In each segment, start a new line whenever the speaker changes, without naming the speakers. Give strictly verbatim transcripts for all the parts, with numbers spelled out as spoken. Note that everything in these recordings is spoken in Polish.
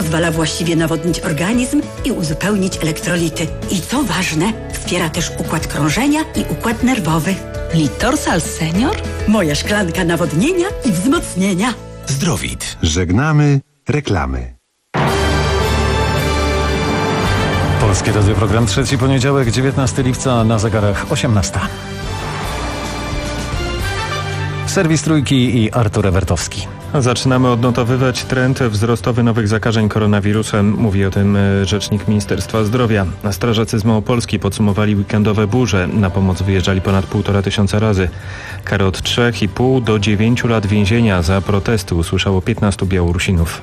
pozwala właściwie nawodnić organizm i uzupełnić elektrolity. I co ważne, wspiera też układ krążenia i układ nerwowy.
Litorsal Senior?
Moja szklanka nawodnienia i wzmocnienia.
Zdrowit.
Żegnamy reklamy.
Polskie Radio, program trzeci, poniedziałek, dziewiętnastego lipca, na zegarach osiemnasta. Serwis Trójki i Artur Ewertowski.
Zaczynamy odnotowywać trend wzrostowy nowych zakażeń koronawirusem. Mówi o tym rzecznik Ministerstwa Zdrowia. Strażacy z Małopolski podsumowali weekendowe burze. Na pomoc wyjeżdżali ponad półtora tysiąca razy. Karę od trzech i pół do dziewięciu lat więzienia za protesty usłyszało piętnastu Białorusinów.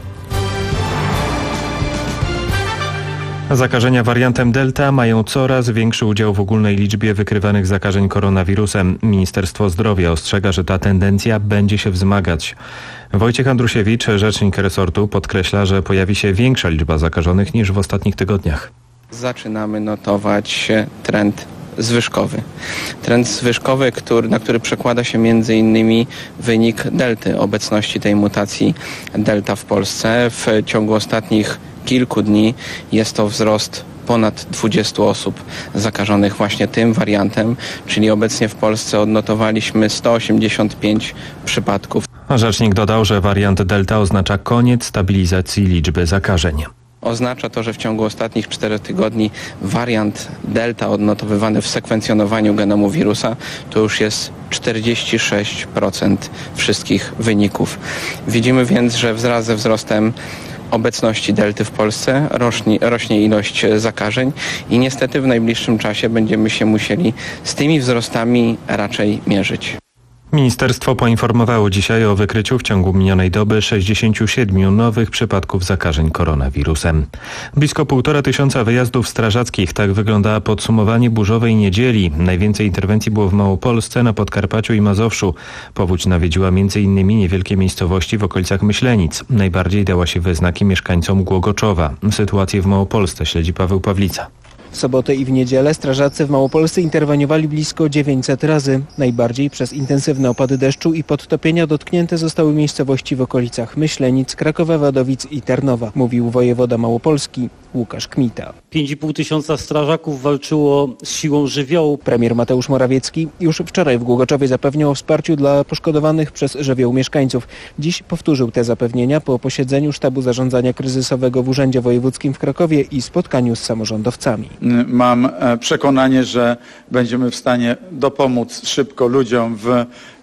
Zakażenia wariantem Delta mają coraz większy udział w ogólnej liczbie wykrywanych zakażeń koronawirusem. Ministerstwo Zdrowia ostrzega, że ta tendencja będzie się wzmagać. Wojciech Andrusiewicz, rzecznik resortu, podkreśla, że pojawi się większa liczba zakażonych niż w ostatnich tygodniach.
Zaczynamy notować trend zwyżkowy. Trend zwyżkowy, który, na który przekłada się między innymi wynik delty, obecności tej mutacji delta w Polsce. W ciągu ostatnich kilku dni jest to wzrost ponad dwudziestu osób zakażonych właśnie tym wariantem, czyli obecnie w Polsce odnotowaliśmy sto osiemdziesiąt pięć przypadków.
Rzecznik dodał, że wariant delta oznacza koniec stabilizacji liczby zakażeń.
Oznacza to, że w ciągu ostatnich czterech tygodni wariant delta odnotowywany w sekwencjonowaniu genomu wirusa to już jest czterdzieści sześć procent wszystkich wyników. Widzimy więc, że wraz ze wzrostem obecności delty w Polsce rośnie, rośnie ilość zakażeń i niestety w najbliższym czasie będziemy się musieli z tymi wzrostami raczej mierzyć.
Ministerstwo poinformowało dzisiaj o wykryciu w ciągu minionej doby sześćdziesięciu siedmiu nowych przypadków zakażeń koronawirusem. Blisko półtora tysiąca wyjazdów strażackich. Tak wygląda podsumowanie burzowej niedzieli. Najwięcej interwencji było w Małopolsce, na Podkarpaciu i Mazowszu. Powódź nawiedziła między innymi niewielkie miejscowości w okolicach Myślenic. Najbardziej dała się we znaki mieszkańcom Głogoczowa. Sytuację w Małopolsce śledzi Paweł Pawlica.
W sobotę i w niedzielę strażacy w Małopolsce interweniowali blisko dziewięćset razy. Najbardziej przez intensywne opady deszczu i podtopienia dotknięte zostały miejscowości w okolicach Myślenic, Krakowa, Wadowic i Tarnowa, mówił wojewoda Małopolski Łukasz Kmita.
pięć i pół tysiąca strażaków walczyło z siłą żywiołu.
Premier Mateusz Morawiecki już wczoraj w Głogoczowie zapewniał o wsparciu dla poszkodowanych przez żywioł mieszkańców. Dziś powtórzył te zapewnienia po posiedzeniu sztabu zarządzania kryzysowego w Urzędzie Wojewódzkim w Krakowie i spotkaniu z samorządowcami.
Mam przekonanie, że będziemy w stanie dopomóc szybko ludziom w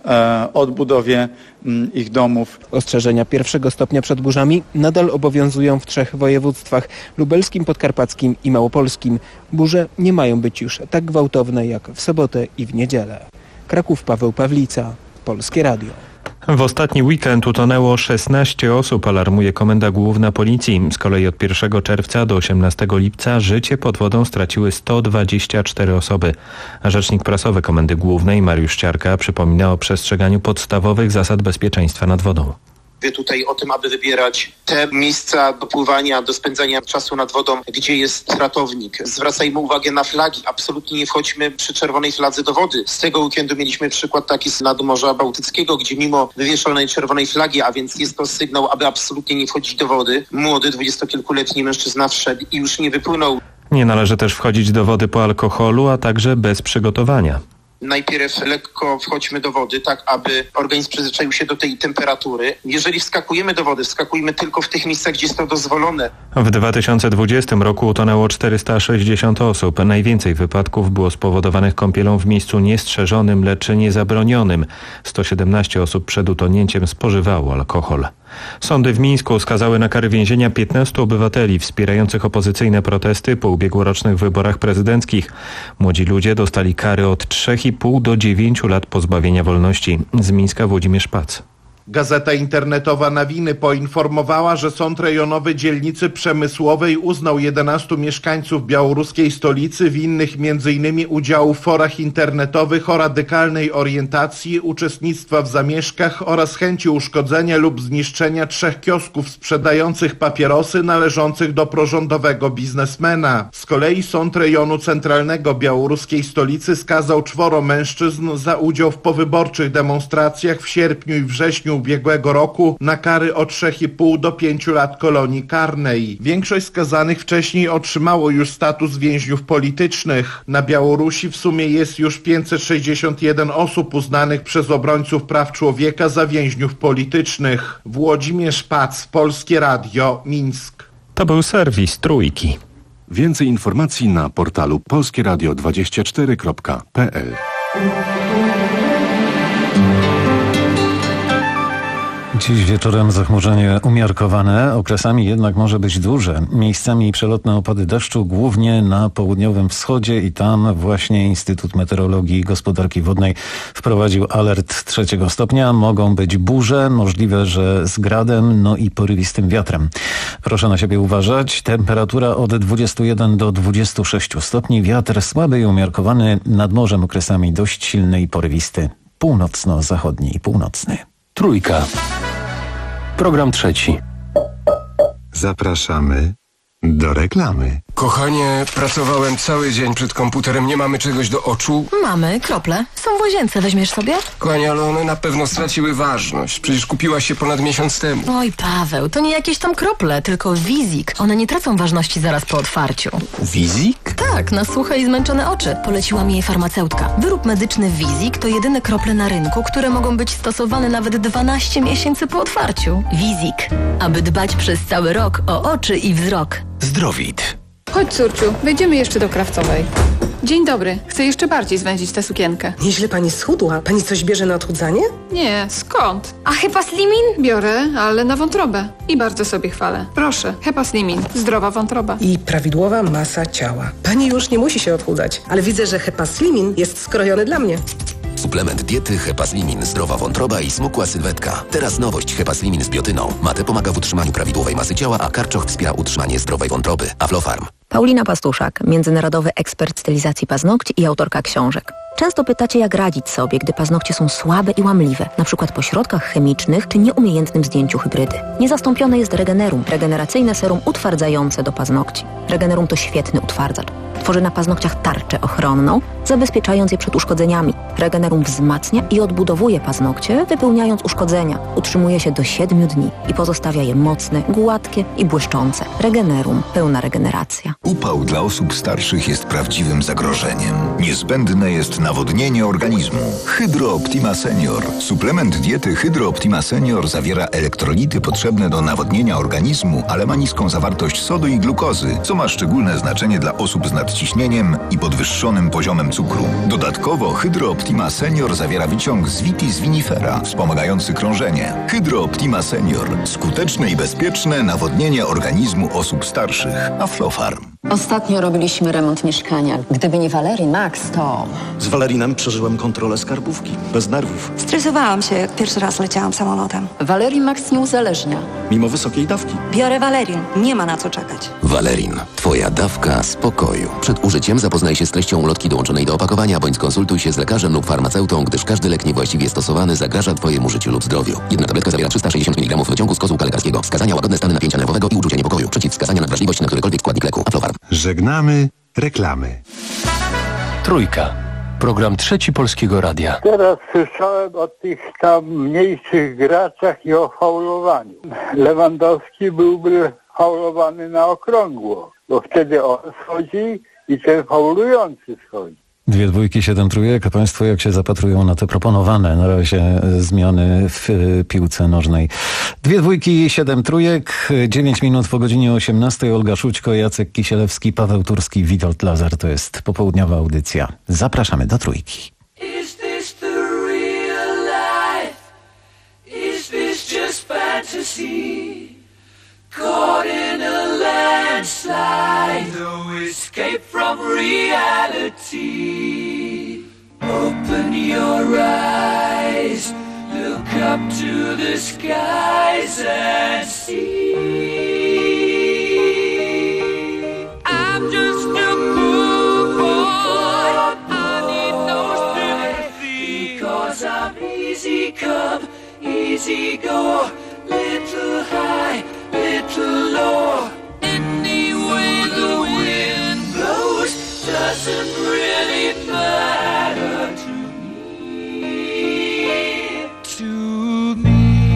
odbudowie ich domów.
Ostrzeżenia pierwszego stopnia przed burzami nadal obowiązują w trzech województwach: lubelskim, podkarpackim i małopolskim. Burze nie mają być już tak gwałtowne jak w sobotę i w niedzielę. Kraków, Paweł Pawlica, Polskie Radio.
W ostatni weekend utonęło szesnaście osób, alarmuje Komenda Główna Policji. Z kolei od pierwszego czerwca do osiemnastego lipca życie pod wodą straciły sto dwadzieścia cztery osoby. Rzecznik prasowy Komendy Głównej Mariusz Ciarka przypomina o przestrzeganiu podstawowych zasad bezpieczeństwa nad wodą.
Mówię tutaj o tym, aby wybierać te miejsca do pływania, do spędzania czasu nad wodą, gdzie jest ratownik. Zwracajmy uwagę na flagi. Absolutnie nie wchodźmy przy czerwonej fladze do wody. Z tego weekendu mieliśmy przykład taki z nad Morza Bałtyckiego, gdzie mimo wywieszonej czerwonej flagi, a więc jest to sygnał, aby absolutnie nie wchodzić do wody, młody, dwudziestokilkuletni mężczyzna wszedł i już nie wypłynął.
Nie należy też wchodzić do wody po alkoholu, a także bez przygotowania.
Najpierw lekko wchodźmy do wody, tak aby organizm przyzwyczaił się do tej temperatury. Jeżeli wskakujemy do wody, wskakujmy tylko w tych miejscach, gdzie jest to dozwolone.
W dwa tysiące dwudziestym roku utonęło czterysta sześćdziesiąt osób. Najwięcej wypadków było spowodowanych kąpielą w miejscu niestrzeżonym, lecz niezabronionym. sto siedemnaście osób przed utonięciem spożywało alkohol. Sądy w Mińsku skazały na kary więzienia piętnastu obywateli wspierających opozycyjne protesty po ubiegłorocznych wyborach prezydenckich. Młodzi ludzie dostali kary od trzech i pół do dziewięciu lat pozbawienia wolności. Z Mińska Włodzimierz Pac.
Gazeta internetowa Nawiny poinformowała, że Sąd Rejonowy Dzielnicy Przemysłowej uznał jedenastu mieszkańców białoruskiej stolicy winnych między innymi udziału w forach internetowych o radykalnej orientacji, uczestnictwa w zamieszkach oraz chęci uszkodzenia lub zniszczenia trzech kiosków sprzedających papierosy należących do prorządowego biznesmena. Z kolei Sąd Rejonu Centralnego białoruskiej stolicy skazał czworo mężczyzn za udział w powyborczych demonstracjach w sierpniu i wrześniu kwietniu ubiegłego roku na kary od trzech i pół do pięciu lat kolonii karnej. Większość skazanych wcześniej otrzymało już status więźniów politycznych. Na Białorusi w sumie jest już pięćset sześćdziesiąt jeden osób uznanych przez obrońców praw człowieka za więźniów politycznych. Włodzimierz Pac, Polskie Radio, Mińsk.
To był serwis Trójki.
Więcej informacji na portalu polskieradio dwadzieścia cztery kropka p l.
Dziś wieczorem zachmurzenie umiarkowane, okresami jednak może być duże. Miejscami przelotne opady deszczu, głównie na południowym wschodzie i tam właśnie Instytut Meteorologii i Gospodarki Wodnej wprowadził alert trzeciego stopnia. Mogą być burze, możliwe, że z gradem, no i porywistym wiatrem. Proszę na siebie uważać. Temperatura od dwudziestu jeden do dwudziestu sześciu stopni. Wiatr słaby i umiarkowany, nad morzem okresami dość silny i porywisty. Północno-zachodni i północny.
Trójka. Program trzeci.
Zapraszamy do reklamy.
Kochanie, pracowałem cały dzień przed komputerem. Nie mamy czegoś do oczu?
Mamy, krople. Są w łazience. Weźmiesz sobie?
Kochanie, ale one na pewno straciły ważność. Przecież kupiłaś się ponad miesiąc temu.
Oj, Paweł, to nie jakieś tam krople, tylko Wizik. One nie tracą ważności zaraz po otwarciu.
Wizik?
Tak, na suche i zmęczone oczy. Poleciła mi jej farmaceutka. Wyrób medyczny Wizik to jedyne krople na rynku, które mogą być stosowane nawet dwanaście miesięcy po otwarciu. Wizik. Aby dbać przez cały rok o oczy i wzrok.
Zdrowit.
Chodź, córciu, wejdziemy jeszcze do Krawcowej. Dzień dobry. Chcę jeszcze bardziej zwędzić tę sukienkę.
Nieźle pani schudła. Pani coś bierze na odchudzanie?
Nie, skąd?
A Hepaslimin?
Biorę, ale na wątrobę. I bardzo sobie chwalę. Proszę, Hepaslimin. Zdrowa wątroba.
I prawidłowa masa ciała. Pani już nie musi się odchudzać, ale widzę, że Hepaslimin jest skrojony dla mnie.
Suplement diety Hepaslimin, zdrowa wątroba i smukła sylwetka. Teraz nowość Hepaslimin z biotyną. Mate pomaga w utrzymaniu prawidłowej masy ciała, a karczoch wspiera utrzymanie zdrowej wątroby. Aflofarm.
Paulina Pastuszak, międzynarodowy ekspert stylizacji paznokci i autorka książek. Często pytacie, jak radzić sobie, gdy paznokcie są słabe i łamliwe, na przykład po środkach chemicznych czy nieumiejętnym zdjęciu hybrydy. Niezastąpione jest Regenerum, regeneracyjne serum utwardzające do paznokci. Regenerum to świetny utwardzacz. Tworzy na paznokciach tarczę ochronną, zabezpieczając je przed uszkodzeniami. Regenerum wzmacnia i odbudowuje paznokcie, wypełniając uszkodzenia. Utrzymuje się do siedmiu dni i pozostawia je mocne, gładkie i błyszczące. Regenerum. Pełna regeneracja.
Upał dla osób starszych jest prawdziwym zagrożeniem. Niezbędne jest nawodnienie organizmu. Hydro Optima Senior. Suplement diety Hydro Optima Senior zawiera elektrolity potrzebne do nawodnienia organizmu, ale ma niską zawartość sodu i glukozy, co ma szczególne znaczenie dla osób z nadciśnieniem i podwyższonym poziomem cukru. Dodatkowo Hydro Optima Senior zawiera wyciąg z vitis vinifera, wspomagający krążenie. Hydro Optima Senior. Skuteczne i bezpieczne nawodnienie organizmu osób starszych. Aflofarm.
Ostatnio robiliśmy remont mieszkania. Gdyby nie Valerin Max, to...
Z Valerinem przeżyłem kontrolę skarbówki. Bez nerwów.
Stresowałam się, jak pierwszy raz leciałam samolotem.
Valerin Max nie uzależnia.
Mimo wysokiej dawki.
Biorę Valerin. Nie ma na co czekać.
Valerin. Twoja dawka spokoju. Przed użyciem zapoznaj się z treścią ulotki dołączonej do opakowania, bądź skonsultuj się z lekarzem lub farmaceutą, gdyż każdy lek niewłaściwie stosowany zagraża Twojemu życiu lub zdrowiu. Jedna tabletka zawiera trzysta sześćdziesiąt miligramów wyciągu z kozłka lekarskiego. Wskazania: łagodne stany napięcia nerwowego i uczucie niepokoju. Przeciwwskazania: nadwrażliwość na którykolwiek składnik leku. Aflofarm.
Żegnamy reklamy.
Trójka. Program trzeci Polskiego Radia.
Teraz słyszałem o tych tam mniejszych graczach i o faulowaniu. Lewandowski byłby faulowany na okrągło, bo wtedy on schodzi i ten faulujący schodzi.
Dwie dwójki, siedem trójek. A Państwo jak się zapatrują na te proponowane na razie zmiany w piłce nożnej? Dwie dwójki, siedem trójek. Dziewięć minut po godzinie osiemnastej. Olga Szućko, Jacek Kisielewski, Paweł Turski, Witold Lazar. To jest popołudniowa audycja. Zapraszamy do Trójki.
Is this the real life? Is this just fantasy? Caught in a landslide, no escape from reality. Open your eyes, look up to the skies and see. I'm just a poor boy, I need no sympathy, 'cause I'm easy come, easy go, little high, little low. Any way the wind blows doesn't really matter to me. To me.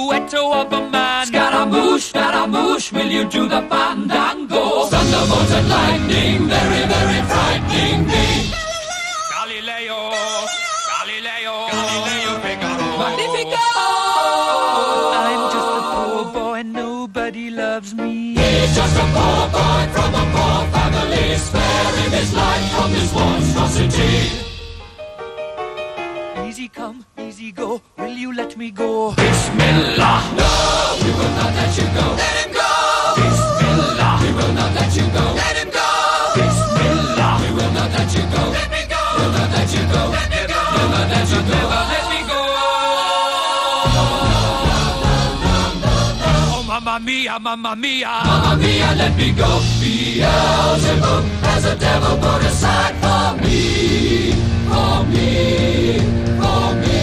silhouette of a man. Scaramouche, Scaramouche, will you do the fandango? Thunderbolts and lightning, very, very frightening me. Galileo, Galileo, Galileo Figaro. Magnifico! I'm just a poor boy, nobody loves me. He's just a poor boy from a poor family, sparing his life from this monstrosity. Easy come, easy go, will you let me go? Bismillah! No, we will not let you go. Let him go! Bismillah! We will not let you go. Let him go! Bismillah! We will not let you go. Let me go! We'll not let you go. Let me go! We'll not let you go. Let me go! Oh, mamma mia, mamma mia! Mamma mia, let me go! Beelzebub has a devil put aside for me, for me, for me.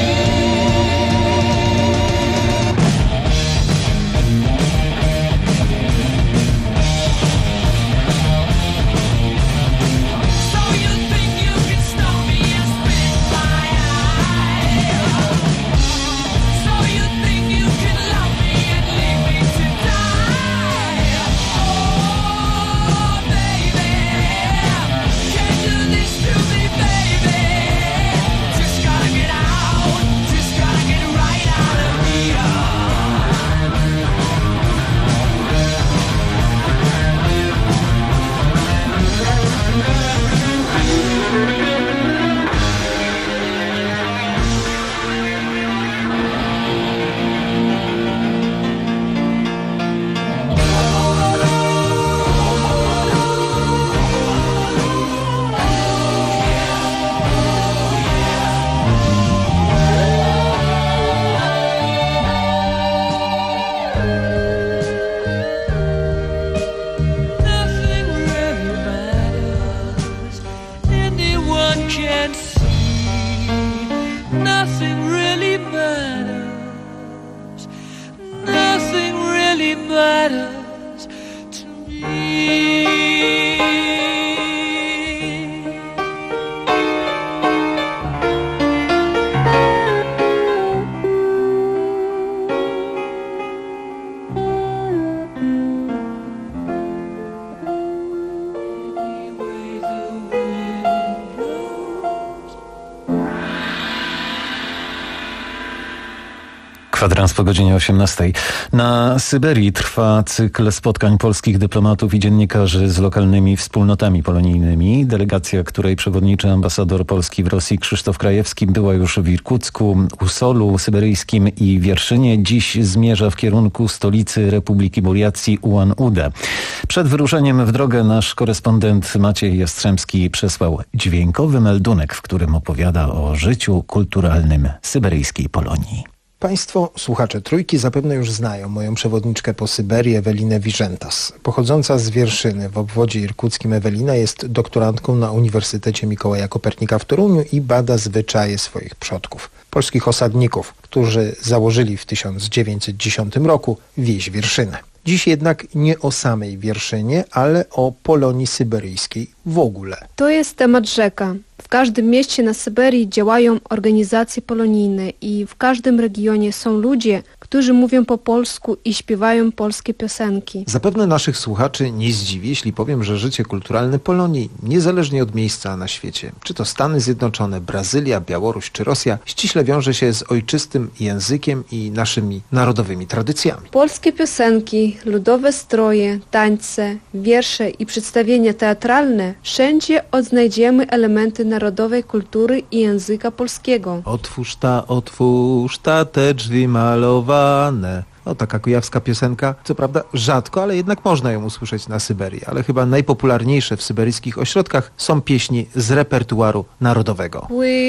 Kwadrans po godzinie osiemnastej. Na Syberii trwa cykl spotkań polskich dyplomatów i dziennikarzy z lokalnymi wspólnotami polonijnymi. Delegacja, której przewodniczy ambasador Polski w Rosji Krzysztof Krajewski, była już w Irkucku, Usolu syberyjskim i Wierszynie. Dziś zmierza w kierunku stolicy Republiki Buriacji Ulan-Ude. Przed wyruszeniem w drogę nasz korespondent Maciej Jastrzębski przesłał dźwiękowy meldunek, w którym opowiada o życiu kulturalnym syberyjskiej Polonii.
Państwo, słuchacze Trójki, zapewne już znają moją przewodniczkę po Syberii Ewelinę Wiżentas. Pochodząca z Wierszyny w obwodzie irkuckim, Ewelina jest doktorantką na Uniwersytecie Mikołaja Kopernika w Toruniu i bada zwyczaje swoich przodków, polskich osadników, którzy założyli w tysiąc dziewięćset dziesiątym roku wieś Wierszynę. Dziś jednak nie o samej Wierszynie, ale o Polonii syberyjskiej w ogóle.
To jest temat rzeka. W każdym mieście na Syberii działają organizacje polonijne i w każdym regionie są ludzie, którzy mówią po polsku i śpiewają polskie piosenki.
Zapewne naszych słuchaczy nie zdziwi, jeśli powiem, że życie kulturalne Polonii, niezależnie od miejsca na świecie, czy to Stany Zjednoczone, Brazylia, Białoruś czy Rosja, ściśle wiąże się z ojczystym językiem i naszymi narodowymi tradycjami.
Polskie piosenki, ludowe stroje, tańce, wiersze i przedstawienia teatralne, wszędzie odnajdziemy elementy narodowej kultury i języka polskiego.
Otwórz ta, otwórz ta, te drzwi malowane. No, taka kujawska piosenka, co prawda rzadko, ale jednak można ją usłyszeć na Syberii. Ale chyba najpopularniejsze w syberyjskich ośrodkach są pieśni z repertuaru narodowego.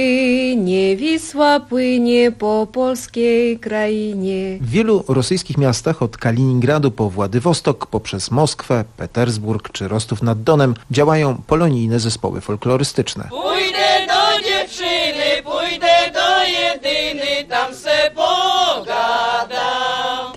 Płynie Wisła, płynie po polskiej krainie.
W wielu rosyjskich miastach od Kaliningradu po Władywostok, poprzez Moskwę, Petersburg czy Rostów nad Donem działają polonijne zespoły folklorystyczne.
Pójdę do dziewczyny, pójdę do jedyny, tam se pogadam.
To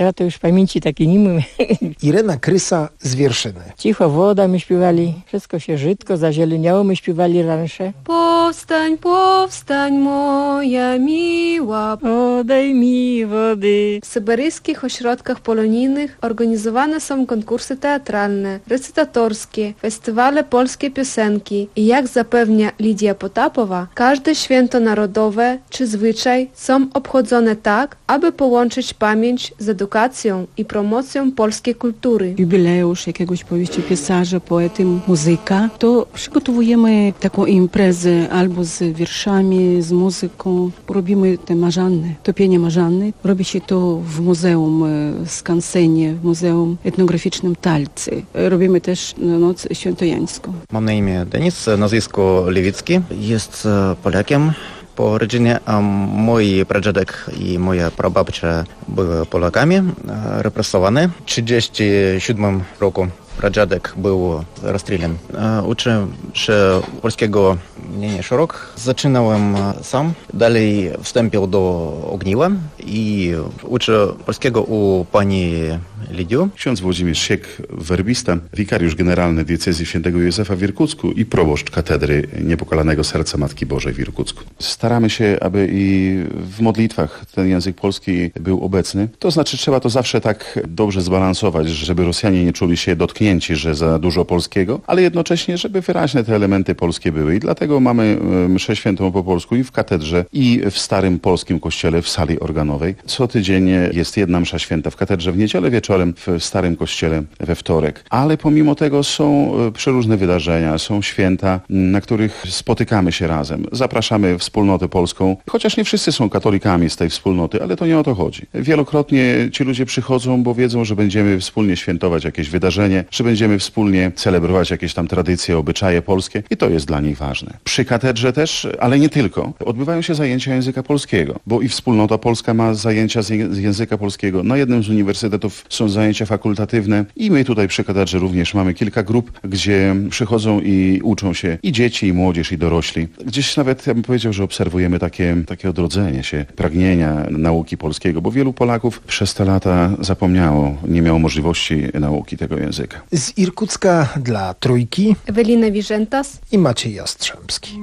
teraz to już w pamięci takiej nie mamy.
Irena Krysa z Wierszyny.
Cicho woda my śpiewali, wszystko się żydko zazieleniało, my śpiewali ransze.
Powstań, powstań moja miła,
podaj mi wody.
W syberyjskich ośrodkach polonijnych organizowane są konkursy teatralne, recytatorskie, festiwale polskiej piosenki i jak zapewnia Lidia Potapowa, każde święto narodowe czy zwyczaj są obchodzone tak, aby połączyć pamięć z edukacją i promocją polskiej kultury.
Jubileusz jakiegoś powieściopisarza, poety, muzyka, to przygotowujemy taką imprezę albo z wierszami, z muzyką. Robimy te marzanny, topienie marzanny. Robi się to w Muzeum Skansenie, w Muzeum Etnograficznym Talcy. Robimy też Noc Świętojańską.
Mam na imię Denis, nazwisko Lewicki. Jest Polakiem po rodzinie, a mój pradziadek i moja prababcia były Polakami, represowani. W trzydziestym siódmym roku pradziadek był rozstrzelany. Uczyłem się polskiego nie, nie rok. Zaczynałem sam, dalej wstąpił do Ogniwa i uczę polskiego u pani Lidiu.
Ksiądz Włodzimierz Siek, werbista, wikariusz generalny diecezji świętego Józefa w Irkucku i proboszcz katedry Niepokalanego Serca Matki Bożej w Irkucku. Staramy się, aby i w modlitwach ten język polski był obecny. To znaczy trzeba to zawsze tak dobrze zbalansować, żeby Rosjanie nie czuli się dotknięci, że za dużo polskiego, ale jednocześnie, żeby wyraźne te elementy polskie były. I dlatego mamy mszę świętą po polsku i w katedrze, i w starym polskim kościele, w sali organowej. Co tydzień jest jedna msza święta w katedrze w niedzielę, wieczorem w starym kościele we wtorek. Ale pomimo tego są przeróżne wydarzenia, są święta, na których spotykamy się razem. Zapraszamy wspólnotę polską, chociaż nie wszyscy są katolikami z tej wspólnoty, ale to nie o to chodzi. Wielokrotnie ci ludzie przychodzą, bo wiedzą, że będziemy wspólnie świętować jakieś wydarzenie, że będziemy wspólnie celebrować jakieś tam tradycje, obyczaje polskie i to jest dla nich ważne. Przy katedrze też, ale nie tylko, odbywają się zajęcia języka polskiego, bo i wspólnota polska ma zajęcia z języka polskiego. Na jednym z uniwersytetów są zajęcia fakultatywne i my tutaj przy katedrze również mamy kilka grup, gdzie przychodzą i uczą się i dzieci, i młodzież, i dorośli. Gdzieś nawet, ja bym powiedział, że obserwujemy takie, takie odrodzenie się, pragnienia nauki polskiego, bo wielu Polaków przez te lata zapomniało, nie miało możliwości nauki tego języka.
Z Irkucka dla Trójki
Ewelina Wiżentas
i Maciej Jastrzębski.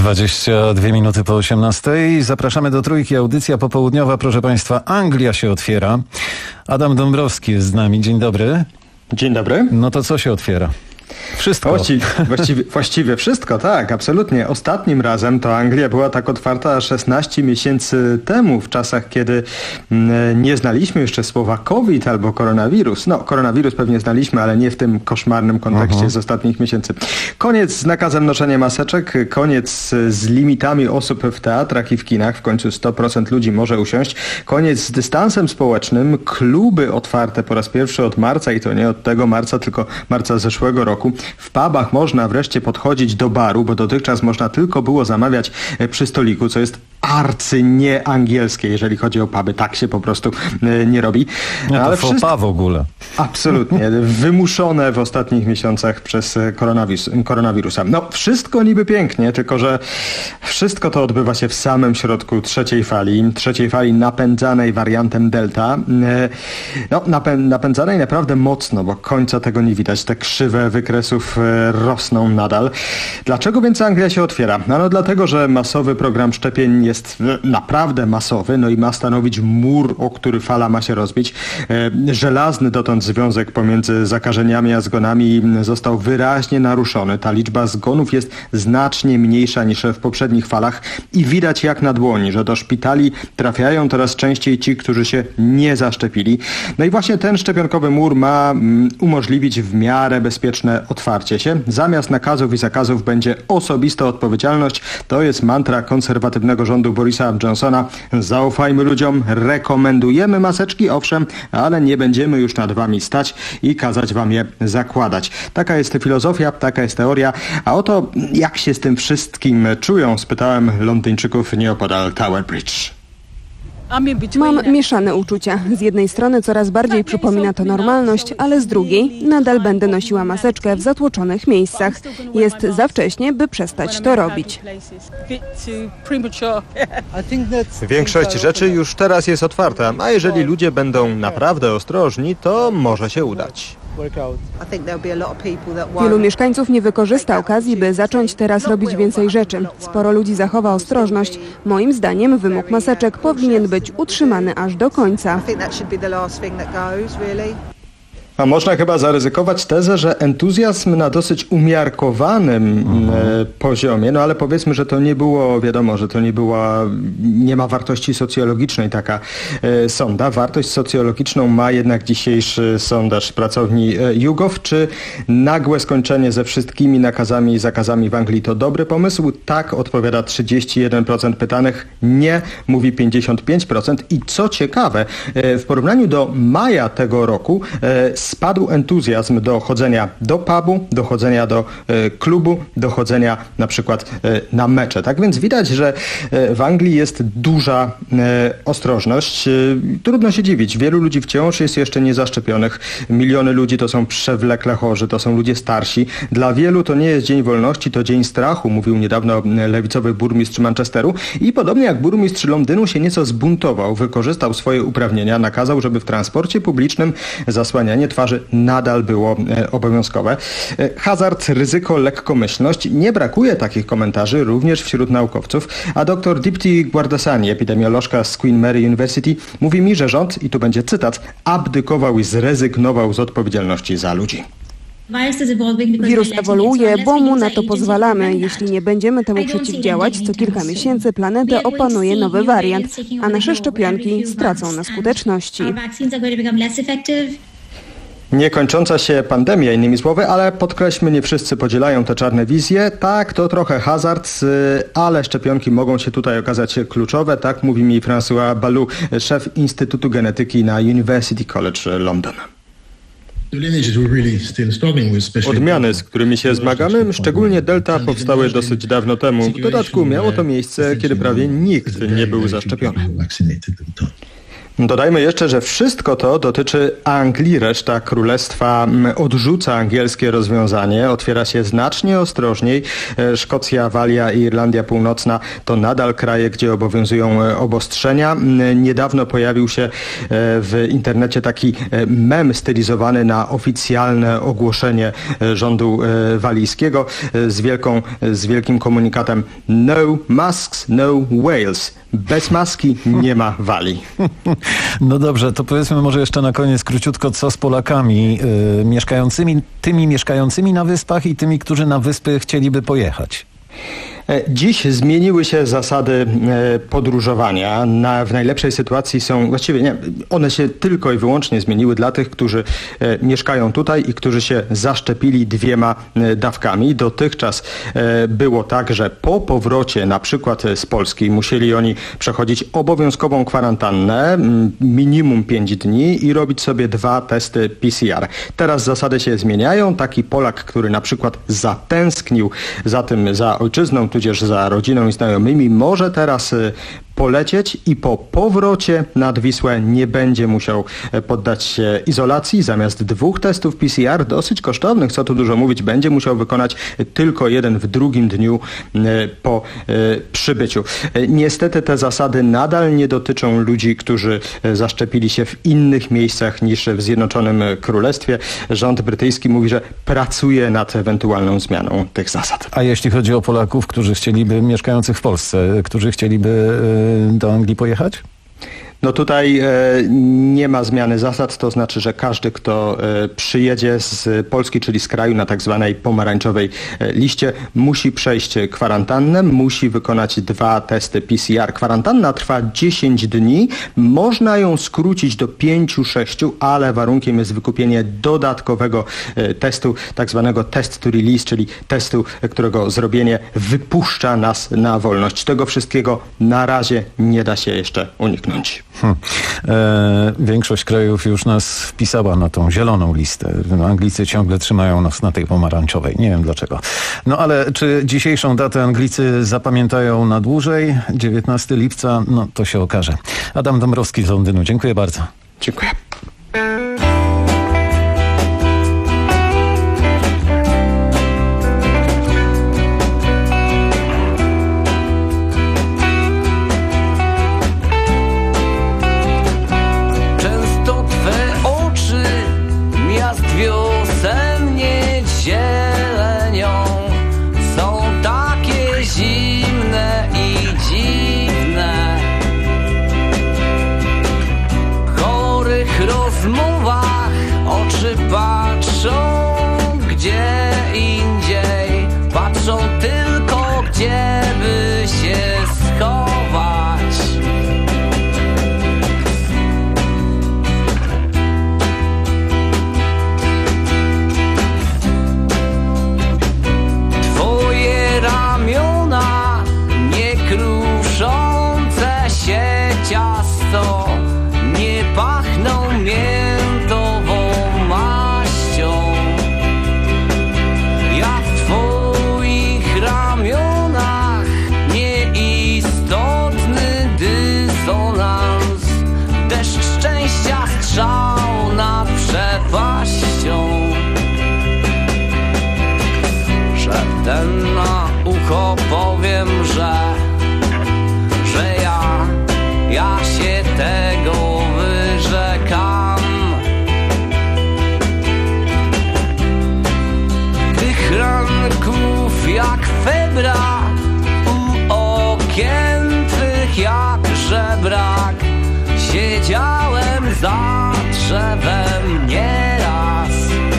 dwadzieścia dwie minuty po osiemnastej. Zapraszamy do Trójki. Audycja popołudniowa. Proszę Państwa, Anglia się otwiera. Adam Dąbrowski jest z nami. Dzień dobry.
Dzień dobry.
No to co się otwiera? Wszystko.
Właściwie, właściwie, właściwie wszystko, tak, absolutnie. Ostatnim razem to Anglia była tak otwarta szesnaście miesięcy temu, w czasach, kiedy nie znaliśmy jeszcze słowa COVID albo koronawirus. No, koronawirus pewnie znaliśmy, ale nie w tym koszmarnym kontekście uh-huh. z ostatnich miesięcy. Koniec z nakazem noszenia maseczek, koniec z limitami osób w teatrach i w kinach. W końcu sto procent ludzi może usiąść. Koniec z dystansem społecznym. Kluby otwarte po raz pierwszy od marca i to nie od tego marca, tylko marca zeszłego roku. W pubach można wreszcie podchodzić do baru, bo dotychczas można tylko było zamawiać przy stoliku, co jest arcy nieangielskie, jeżeli chodzi o puby. Tak się po prostu nie robi.
No ale to wszystko... w ogóle.
Absolutnie. Wymuszone w ostatnich miesiącach przez koronawirus, koronawirusa. No, wszystko niby pięknie, tylko że wszystko to odbywa się w samym środku trzeciej fali. Trzeciej fali napędzanej wariantem Delta. No, napę- napędzanej naprawdę mocno, bo końca tego nie widać. Te krzywe wykresów rosną nadal. Dlaczego więc Anglia się otwiera? No, no dlatego, że masowy program szczepień jest naprawdę masowy, no i ma stanowić mur, o który fala ma się rozbić. Żelazny dotąd związek pomiędzy zakażeniami a zgonami został wyraźnie naruszony. Ta liczba zgonów jest znacznie mniejsza niż w poprzednich falach i widać jak na dłoni, że do szpitali trafiają coraz częściej ci, którzy się nie zaszczepili. No i właśnie ten szczepionkowy mur ma umożliwić w miarę bezpieczne otwarcie się. Zamiast nakazów i zakazów będzie osobista odpowiedzialność. To jest mantra konserwatywnego rządu Borisa Johnsona. Zaufajmy ludziom, rekomendujemy maseczki, owszem, ale nie będziemy już nad wami stać i kazać wam je zakładać. Taka jest filozofia, taka jest teoria. A oto jak się z tym wszystkim czują, spytałem Londyńczyków nieopodal Tower Bridge.
Mam mieszane uczucia. Z jednej strony coraz bardziej przypomina to normalność, ale z drugiej nadal będę nosiła maseczkę w zatłoczonych miejscach. Jest za wcześnie, by przestać to robić.
Większość rzeczy już teraz jest otwarta, a jeżeli ludzie będą naprawdę ostrożni, to może się udać.
Wielu mieszkańców nie wykorzysta okazji, by zacząć teraz robić więcej rzeczy. Sporo ludzi zachowa ostrożność. Moim zdaniem wymóg maseczek powinien być utrzymany aż do końca.
A można chyba zaryzykować tezę, że entuzjazm na dosyć umiarkowanym mhm. e, poziomie, no ale powiedzmy, że to nie było, wiadomo, że to nie była, nie ma wartości socjologicznej taka e, sonda. Wartość socjologiczną ma jednak dzisiejszy sondaż pracowni e, YouGov. Czy nagłe skończenie ze wszystkimi nakazami i zakazami w Anglii to dobry pomysł? Tak, odpowiada trzydzieści jeden procent pytanych. Nie, mówi pięćdziesiąt pięć procent. I co ciekawe, e, w porównaniu do maja tego roku e, spadł entuzjazm do chodzenia do pubu, do chodzenia do e, klubu, do chodzenia na przykład e, na mecze. Tak więc widać, że e, w Anglii jest duża e, ostrożność. E, trudno się dziwić. Wielu ludzi wciąż jest jeszcze niezaszczepionych. Miliony ludzi to są przewlekle chorzy, to są ludzie starsi. Dla wielu to nie jest dzień wolności, to dzień strachu, mówił niedawno lewicowy burmistrz Manchesteru. I podobnie jak burmistrz Londynu się nieco zbuntował, wykorzystał swoje uprawnienia, nakazał, żeby w transporcie publicznym zasłanianie twarzy nadal było e, obowiązkowe. E, hazard, ryzyko, lekkomyślność. Nie brakuje takich komentarzy również wśród naukowców, a dr Dipti Gwardasani, epidemiolożka z Queen Mary University, mówi mi, że rząd, i tu będzie cytat, abdykował i zrezygnował z odpowiedzialności za ludzi.
Wirus ewoluuje, bo mu na to pozwalamy. Jeśli nie będziemy temu przeciwdziałać, co kilka miesięcy planetę opanuje nowy wariant, a nasze szczepionki stracą na skuteczności.
Niekończąca się pandemia, innymi słowy, ale podkreślmy, nie wszyscy podzielają te czarne wizje. Tak, to trochę hazard, ale szczepionki mogą się tutaj okazać kluczowe. Tak mówi mi François Balou, szef Instytutu Genetyki na University College London. Odmiany, z którymi się zmagamy, szczególnie Delta, powstały dosyć dawno temu. W dodatku miało to miejsce, kiedy prawie nikt nie był zaszczepiony. Dodajmy jeszcze, że wszystko to dotyczy Anglii. Reszta królestwa odrzuca angielskie rozwiązanie, otwiera się znacznie ostrożniej. Szkocja, Walia i Irlandia Północna to nadal kraje, gdzie obowiązują obostrzenia. Niedawno pojawił się w internecie taki mem stylizowany na oficjalne ogłoszenie rządu walijskiego z, wielką, z wielkim komunikatem No masks, no Wales. Bez maski nie ma Walii.
No dobrze, to powiedzmy może jeszcze na koniec króciutko, co z Polakami yy, mieszkającymi, tymi mieszkającymi na wyspach i tymi, którzy na wyspy chcieliby pojechać.
Dziś zmieniły się zasady podróżowania. Na, w najlepszej sytuacji są, właściwie nie, one się tylko i wyłącznie zmieniły dla tych, którzy mieszkają tutaj i którzy się zaszczepili dwiema dawkami. Dotychczas było tak, że po powrocie na przykład z Polski musieli oni przechodzić obowiązkową kwarantannę, minimum pięć dni i robić sobie dwa testy P C R. Teraz zasady się zmieniają. Taki Polak, który na przykład zatęsknił za tym, za ojczyzną, tudzież za rodziną i znajomymi, może teraz polecieć i po powrocie nad Wisłę nie będzie musiał poddać się izolacji. Zamiast dwóch testów P C R, dosyć kosztownych, co tu dużo mówić, będzie musiał wykonać tylko jeden w drugim dniu po przybyciu. Niestety te zasady nadal nie dotyczą ludzi, którzy zaszczepili się w innych miejscach niż w Zjednoczonym Królestwie. Rząd brytyjski mówi, że pracuje nad ewentualną zmianą tych zasad.
A jeśli chodzi o Polaków, którzy chcieliby, mieszkających w Polsce, którzy chcieliby do Anglii pojechać?
No tutaj e, nie ma zmiany zasad, to znaczy, że każdy, kto e, przyjedzie z Polski, czyli z kraju na tak zwanej pomarańczowej e, liście, musi przejść kwarantannę, musi wykonać dwa testy P C R. Kwarantanna trwa dziesięć dni, można ją skrócić do pięć sześć, ale warunkiem jest wykupienie dodatkowego e, testu, tak zwanego test to release, czyli testu, którego zrobienie wypuszcza nas na wolność. Tego wszystkiego na razie nie da się jeszcze uniknąć.
Hmm. E, większość krajów już nas wpisała na tą zieloną listę. Anglicy ciągle trzymają nas na tej pomarańczowej. Nie wiem dlaczego. No ale czy dzisiejszą datę Anglicy zapamiętają na dłużej? dziewiętnastego lipca? No to się okaże. Adam Dąbrowski z Londynu. Dziękuję bardzo.
Dziękuję.
Wiosennie zielenią są takie zimne i dziwne. W chorych rozmowach oczy patrzą gdzie indziej, patrzą tylko gdzie by się schować. Kruszące się ciasto nie pachną miętową maścią. Ja w twoich ramionach nieistotny dysonans, deszcz szczęścia strzał nad przepaścią. Szeptem na ucho powiem, że że ja, ja się tego wyrzekam. Tych ranków jak febra u okien twych jak żebrak, siedziałem za drzewem nieraz.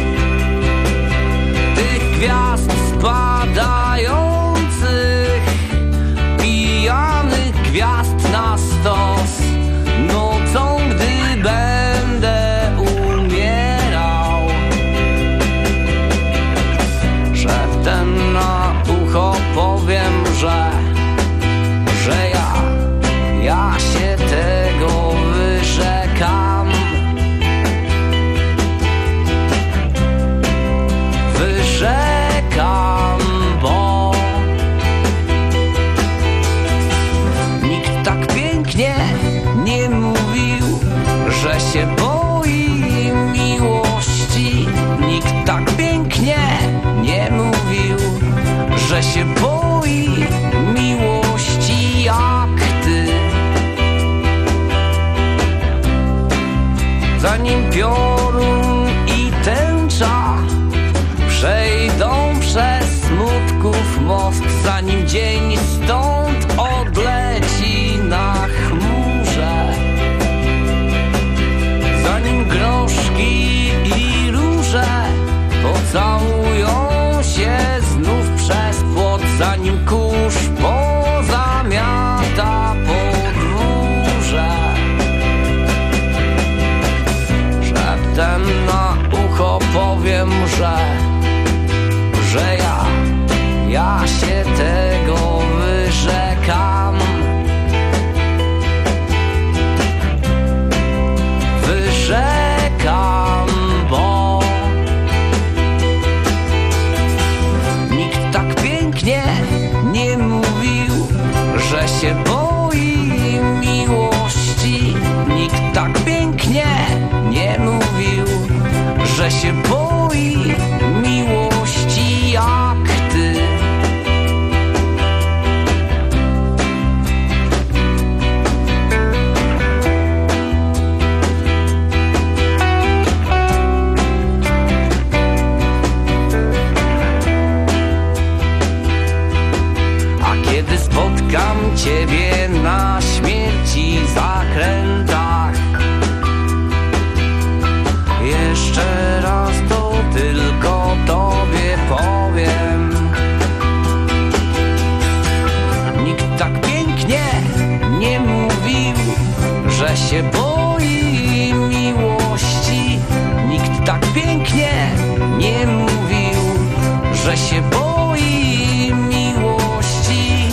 Tych gwiazd spadających, pijanych gwiazd na stos, nocą gdy będę umierał. Szeptem na ucho powiem, że że ja, ja się tego wyrzekam. boi miłości jak ty. Zanim piorun i tęcza przejdą przez smutków most, zanim dzień stąd odleci na chmurze, zanim groszki i róże pocałują się znów przez płot, zanim kurz pozamiata podwórze. Szeptem na ucho powiem, że że ja, ja się tego wyrzekam. Wyrzekam, bo nikt tak pięknie nie mówił, że się boi miłości. Nikt tak pięknie nie mówił, że się boi miłości jak ty. A kiedy spotkam ciebie na śmierci zakrętach, jeszcze raz to tylko tobie powiem. Nikt tak pięknie nie mówił, że się boi miłości. Nikt tak pięknie nie mówił, że się boi miłości.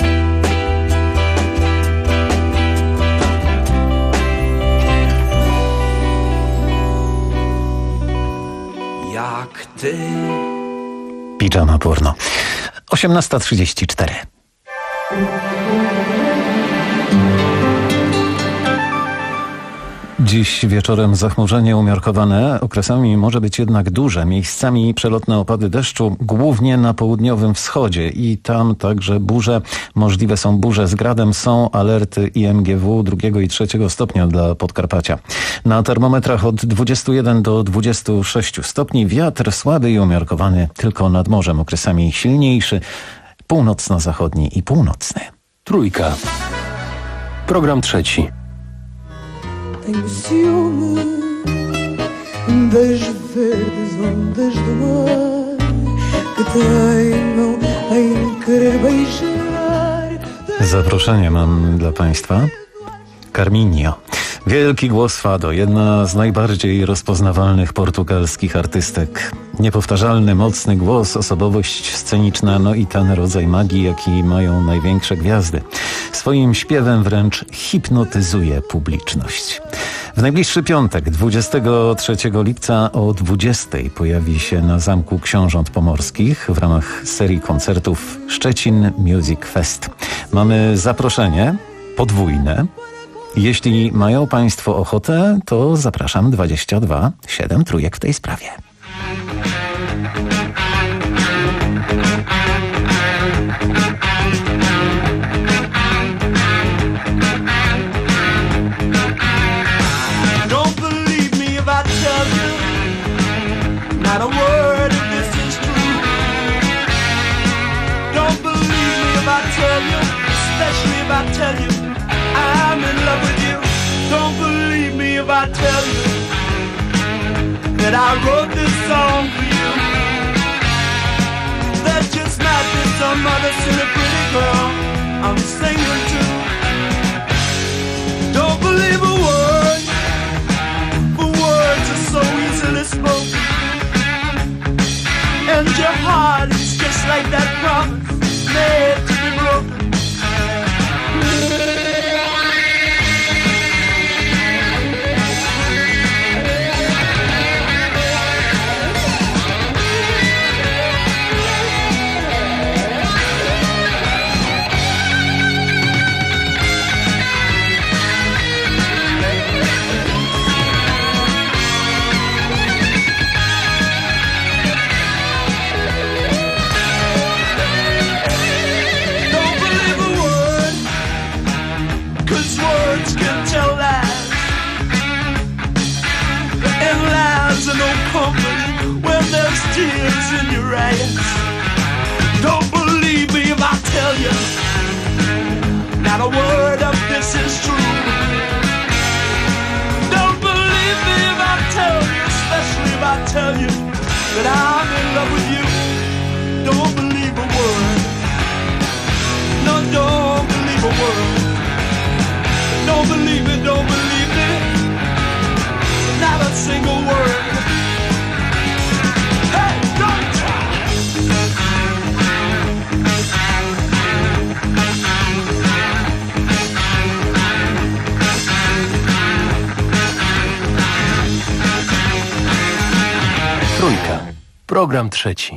Jak ty.
Pijama porno. osiemnasta trzydzieści cztery. Dziś wieczorem zachmurzenie umiarkowane, okresami może być jednak duże, miejscami przelotne opady deszczu, głównie na południowym wschodzie i tam także burze. Możliwe są burze z gradem, są alerty I M G W drugiego i trzeciego stopnia dla Podkarpacia. Na termometrach od dwudziestu jeden do dwudziestu sześciu stopni, wiatr słaby i umiarkowany tylko nad morzem, okresami silniejszy, północno-zachodni i północny.
Trójka. Program trzeci.
Tenho ciúme das verdes ondas do mar que teimam em querer beijar.
Zaproszenie mam dla Państwa. Carminho. Wielki głos fado, jedna z najbardziej rozpoznawalnych portugalskich artystek. Niepowtarzalny, mocny głos, osobowość sceniczna, no i ten rodzaj magii, jaki mają największe gwiazdy. Swoim śpiewem wręcz hipnotyzuje publiczność. W najbliższy piątek, dwudziestego trzeciego lipca o dwudziestej pojawi się na Zamku Książąt Pomorskich w ramach serii koncertów Szczecin Music Fest. Mamy zaproszenie podwójne. Jeśli mają Państwo ochotę, to zapraszam dwadzieścia dwa siedem trójek w tej sprawie.
Don't believe me if I tell you, not a word of this is true. Don't believe me if I tell you, especially if I tell you I'm in love with you. Don't believe me if I tell you that I wrote this song for you. There just might be some other silly pretty girl I'm singing to. Don't believe a word, for words are so easily spoken, and your heart is just like that promise made to be broken. riots. Don't believe me if I tell you, not a word of this is true. Don't believe me if I tell you, especially if I tell you that I'm in love with you. Don't believe a word. No, don't believe a word. Don't believe it, don't believe me. Not a single word. Hey, don't try.
Trójka. Program trzeci.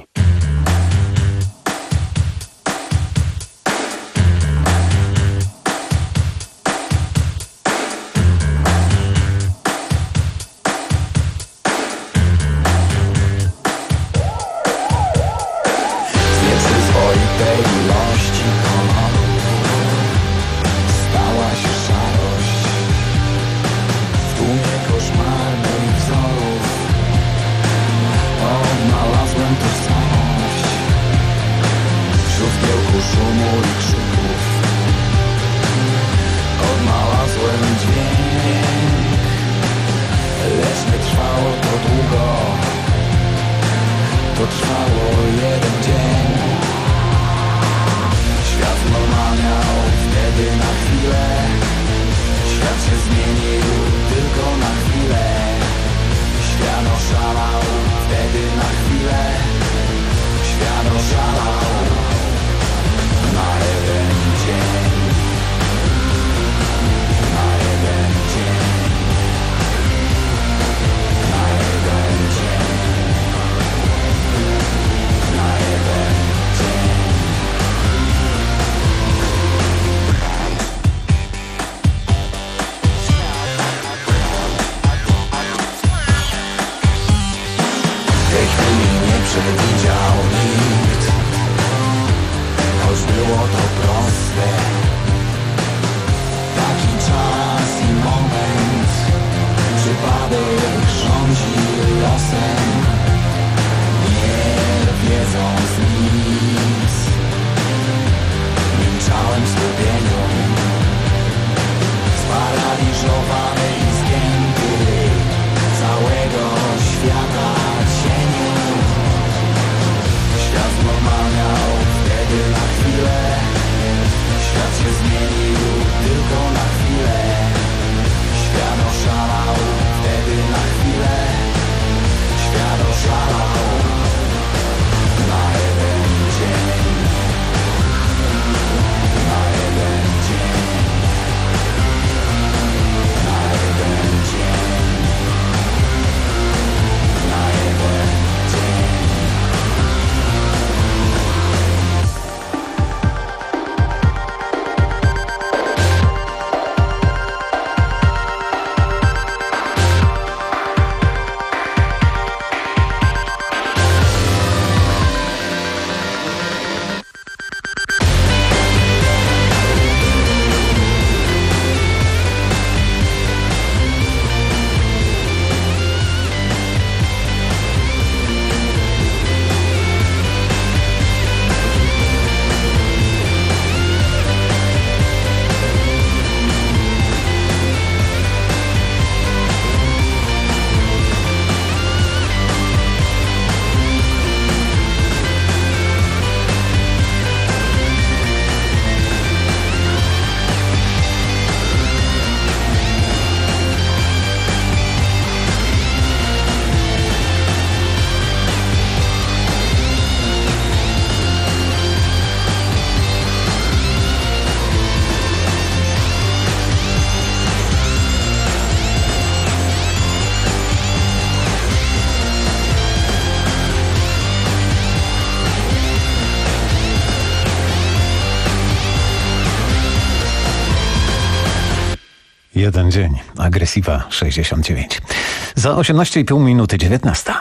Jeden dzień. Agresiva sześćdziesiąt dziewięć. Za osiemnaście i pół minuty dziewiętnasta.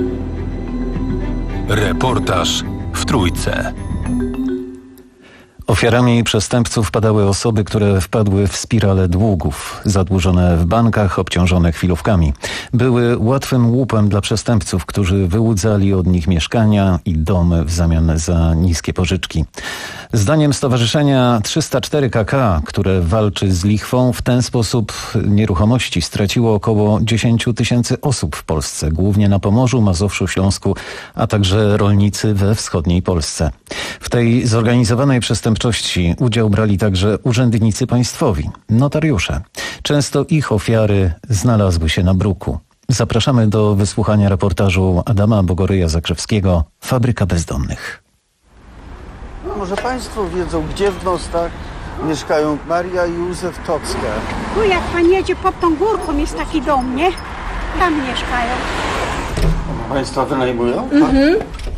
Reportaż w Trójce.
Ofiarami przestępców padały osoby, które wpadły w spiralę długów, zadłużone w bankach, obciążone chwilówkami. Były łatwym łupem dla przestępców, którzy wyłudzali od nich mieszkania i domy w zamian za niskie pożyczki. Zdaniem Stowarzyszenia trzysta cztery K K, które walczy z lichwą, w ten sposób nieruchomości straciło około dziesięć tysięcy osób w Polsce, głównie na Pomorzu, Mazowszu, Śląsku, a także rolnicy we wschodniej Polsce. W tej zorganizowanej przestępczości udział brali także urzędnicy państwowi, notariusze. Często ich ofiary znalazły się na bruku. Zapraszamy do wysłuchania reportażu Adama Bogoryja-Zakrzewskiego „Fabryka bezdomnych”.
Może Państwo wiedzą, gdzie w Nostach mieszkają Maria i Józef Tocka?
Tu jak Pan jedzie pod tą górką jest taki dom, nie? Tam mieszkają.
Państwa wynajmują?
Mhm.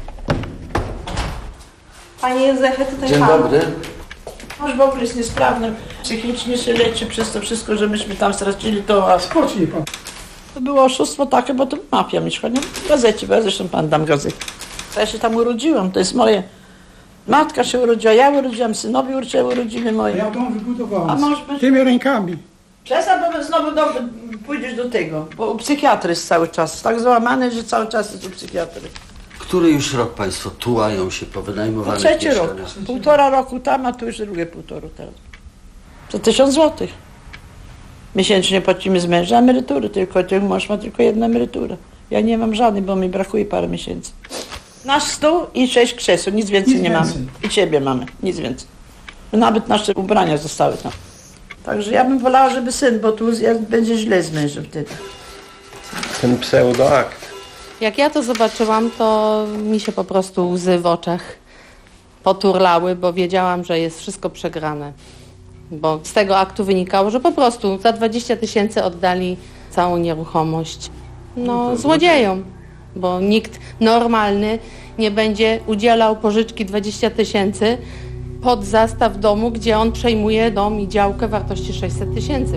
Panie Józefie, tutaj
Dzień
pan.
dobry.
Mąż w ogóle jest niesprawny. Psychicznie się leczy przez to wszystko, że myśmy tam stracili to.
Spocznij pan.
To było oszustwo takie, bo to mafia mieszkania. W gazecie, bo ja zresztą pan dam gazety. Ja się tam urodziłam, to jest moje... Matka się urodziła, ja urodziłam, synowie się urodzili moje.
Ja dom wybudowałam.
A mąż by...
Tymi rękami.
Przestań, bo znowu do... pójdziesz do tego, bo u psychiatry jest cały czas. Tak załamany, że cały czas jest u psychiatry.
Który już rok Państwo tułają się po wynajmowanych
Trzeci rok.
mieszkaniach?
Półtora roku tam, a tu już drugie półtora teraz. To tysiąc złotych. Miesięcznie płacimy z męża emerytury, tylko ten mąż ma tylko jedną emeryturę. Ja nie mam żadnej, bo mi brakuje parę miesięcy. Nasz stół i sześć krzeseł, nic więcej
Nic
nie
więcej.
mamy. I ciebie mamy, nic więcej. Nawet nasze ubrania zostały tam. Także ja bym wolała, żeby syn, bo tu będzie źle z mężem wtedy.
Ten pseudoakt.
Jak ja to zobaczyłam, to mi się po prostu łzy w oczach poturlały, bo wiedziałam, że jest wszystko przegrane. Bo z tego aktu wynikało, że po prostu za dwadzieścia tysięcy oddali całą nieruchomość no, złodziejom. Bo nikt normalny nie będzie udzielał pożyczki dwadzieścia tysięcy pod zastaw domu, gdzie on przejmuje dom i działkę wartości sześćset tysięcy.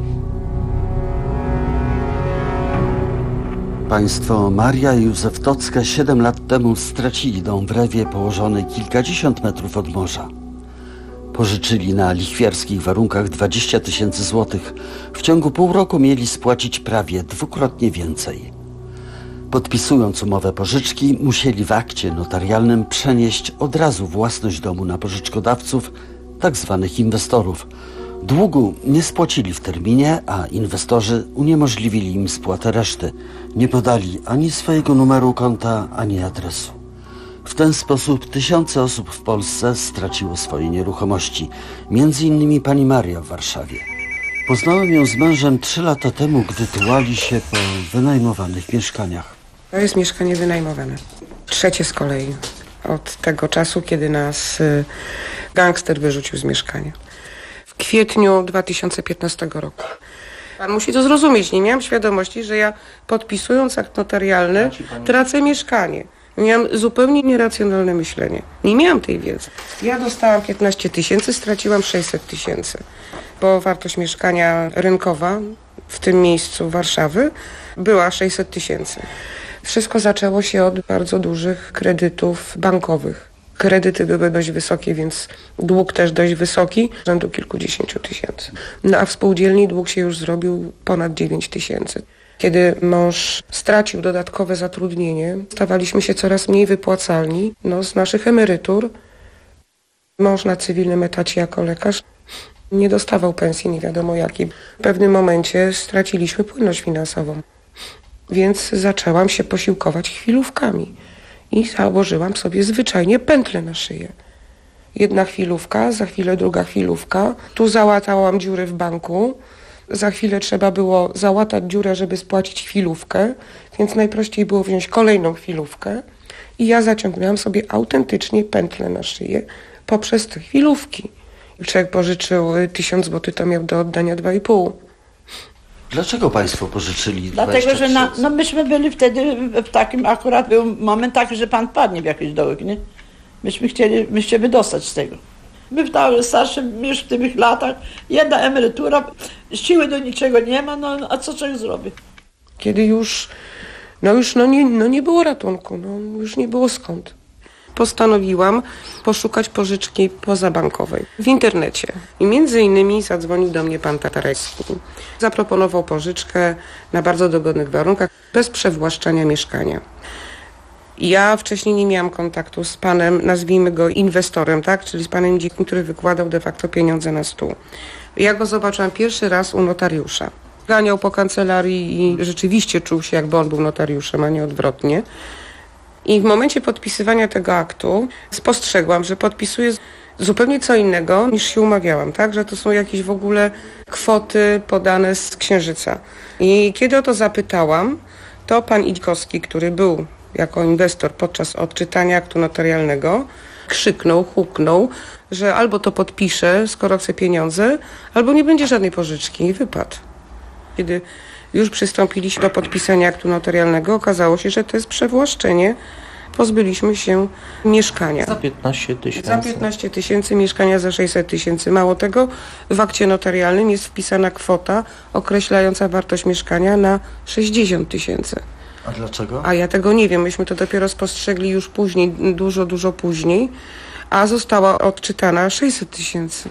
Państwo Maria i Józef Tocka siedem lat temu stracili dom w Rewie położony kilkadziesiąt metrów od morza. Pożyczyli na lichwiarskich warunkach dwadzieścia tysięcy złotych. W ciągu pół roku mieli spłacić prawie dwukrotnie więcej. Podpisując umowę pożyczki, musieli w akcie notarialnym przenieść od razu własność domu na pożyczkodawców, tak zwanych inwestorów. Długu nie spłacili w terminie, a inwestorzy uniemożliwili im spłatę reszty. Nie podali ani swojego numeru konta, ani adresu. W ten sposób tysiące osób w Polsce straciło swoje nieruchomości, między innymi pani Maria w Warszawie. Poznałem ją z mężem trzy lata temu, gdy tułali się po wynajmowanych mieszkaniach.
To jest mieszkanie wynajmowane. Trzecie z kolei od tego czasu, kiedy nas y, gangster wyrzucił z mieszkania. W kwietniu dwa tysiące piętnastego roku. Pan musi to zrozumieć. Nie miałam świadomości, że ja podpisując akt notarialny tracę mieszkanie. Miałam zupełnie nieracjonalne myślenie. Nie miałam tej wiedzy. Ja dostałam piętnaście tysięcy, straciłam sześćset tysięcy. Bo wartość mieszkania rynkowa w tym miejscu Warszawy była sześćset tysięcy. Wszystko zaczęło się od bardzo dużych kredytów bankowych. Kredyty były dość wysokie, więc dług też dość wysoki, rzędu kilkudziesięciu tysięcy. No a w spółdzielni dług się już zrobił ponad dziewięć tysięcy. Kiedy mąż stracił dodatkowe zatrudnienie, stawaliśmy się coraz mniej wypłacalni no, z naszych emerytur. Mąż na cywilnym etacie jako lekarz nie dostawał pensji nie wiadomo jakiej. W pewnym momencie straciliśmy płynność finansową, więc zaczęłam się posiłkować chwilówkami i założyłam sobie zwyczajnie pętlę na szyję. Jedna chwilówka, za chwilę druga chwilówka. Tu załatałam dziury w banku. Za chwilę trzeba było załatać dziurę, żeby spłacić chwilówkę, więc najprościej było wziąć kolejną chwilówkę i ja zaciągnęłam sobie autentycznie pętlę na szyję poprzez te chwilówki. Człowiek pożyczył tysiąc złotych, to miał do oddania dwa i pół.
Dlaczego Państwo pożyczyli
Dlatego, że na, no myśmy byli wtedy w takim, akurat był moment taki, że pan padnie w jakiś dołek, nie? Myśmy chcieli, my się wydostać z tego. My w tym starszym, już w tych latach, jedna emerytura, siły do niczego nie ma, no a co człowiek zrobi?
Kiedy już, no już no nie, no nie było ratunku, no już nie było skąd. postanowiłam poszukać pożyczki pozabankowej w internecie. I między innymi zadzwonił do mnie pan Tatarewski. Zaproponował pożyczkę na bardzo dogodnych warunkach, bez przewłaszczania mieszkania. Ja wcześniej nie miałam kontaktu z panem, nazwijmy go inwestorem, tak, czyli z panem Dzikim, który wykładał de facto pieniądze na stół. Ja go zobaczyłam pierwszy raz u notariusza. Ganiał po kancelarii i rzeczywiście czuł się, jakby on był notariuszem, a nie odwrotnie. I w momencie podpisywania tego aktu spostrzegłam, że podpisuję zupełnie co innego niż się umawiałam, tak? Że to są jakieś w ogóle kwoty podane z księżyca. I kiedy o to zapytałam, to pan Idkowski, który był jako inwestor podczas odczytania aktu notarialnego, krzyknął, huknął, że albo to podpisze, skoro chce pieniądze, albo nie będzie żadnej pożyczki i wypadł. Kiedy już przystąpiliśmy do podpisania aktu notarialnego, okazało się, że to jest przewłaszczenie. Pozbyliśmy się mieszkania.
Za piętnaście tysięcy.
Za piętnaście tysięcy, mieszkania za sześćset tysięcy. Mało tego, w akcie notarialnym jest wpisana kwota określająca wartość mieszkania na sześćdziesiąt tysięcy.
A dlaczego?
A ja tego nie wiem. Myśmy to dopiero spostrzegli już później, dużo, dużo później, a została odczytana sześćset tysięcy.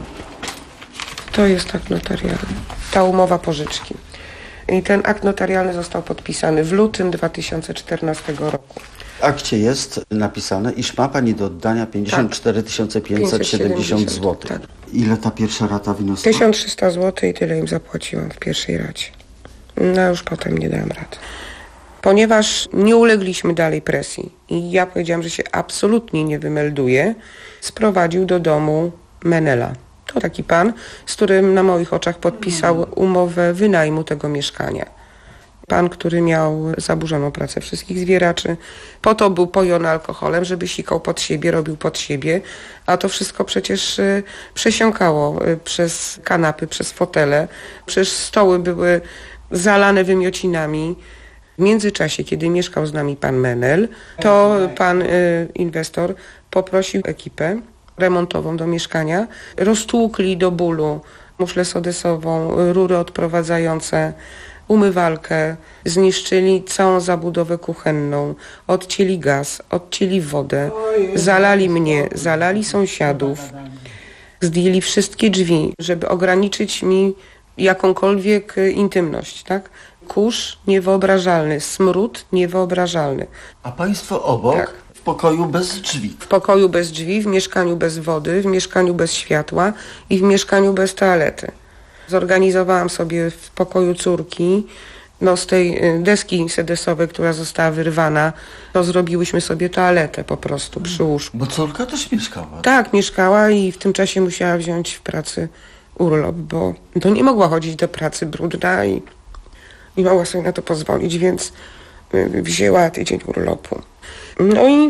To jest akt notarialny. Ta umowa pożyczki. I ten akt notarialny został podpisany w lutym dwa tysiące czternastego roku.
W akcie jest napisane, iż ma pani do oddania pięćdziesiąt cztery tysiące pięćset siedemdziesiąt złotych. Tak. Ile ta pierwsza rata wyniosła?
tysiąc trzysta złotych i tyle im zapłaciłam w pierwszej racie. No już potem nie dałam rady. Ponieważ nie ulegliśmy dalej presji i ja powiedziałam, że się absolutnie nie wymelduję, sprowadził do domu Menela. To taki pan, z którym na moich oczach podpisał umowę wynajmu tego mieszkania. Pan, który miał zaburzoną pracę wszystkich zwieraczy. Po to był pojony alkoholem, żeby sikał pod siebie, robił pod siebie, a to wszystko przecież y, przesiąkało y, przez kanapy, przez fotele. Przecież stoły były zalane wymiocinami. W międzyczasie, kiedy mieszkał z nami pan Menel, to pan y, inwestor poprosił ekipę remontową do mieszkania. Roztłukli do bólu muszlę sodesową, rury odprowadzające, umywalkę, zniszczyli całą zabudowę kuchenną, odcięli gaz, odcięli wodę, zalali mnie, zalali sąsiadów, zdjęli wszystkie drzwi, żeby ograniczyć mi jakąkolwiek intymność, tak? Kurz niewyobrażalny, smród niewyobrażalny.
A państwo obok? Tak. W pokoju bez drzwi?
W pokoju bez drzwi, w mieszkaniu bez wody, w mieszkaniu bez światła i w mieszkaniu bez toalety. Zorganizowałam sobie w pokoju córki, no z tej deski sedesowej, która została wyrwana, to zrobiłyśmy sobie toaletę po prostu przy łóżku.
Bo córka też mieszkała?
Tak, mieszkała i w tym czasie musiała wziąć w pracy urlop, bo to nie mogła chodzić do pracy brudna i nie mogła sobie na to pozwolić, więc wzięła tydzień urlopu. No i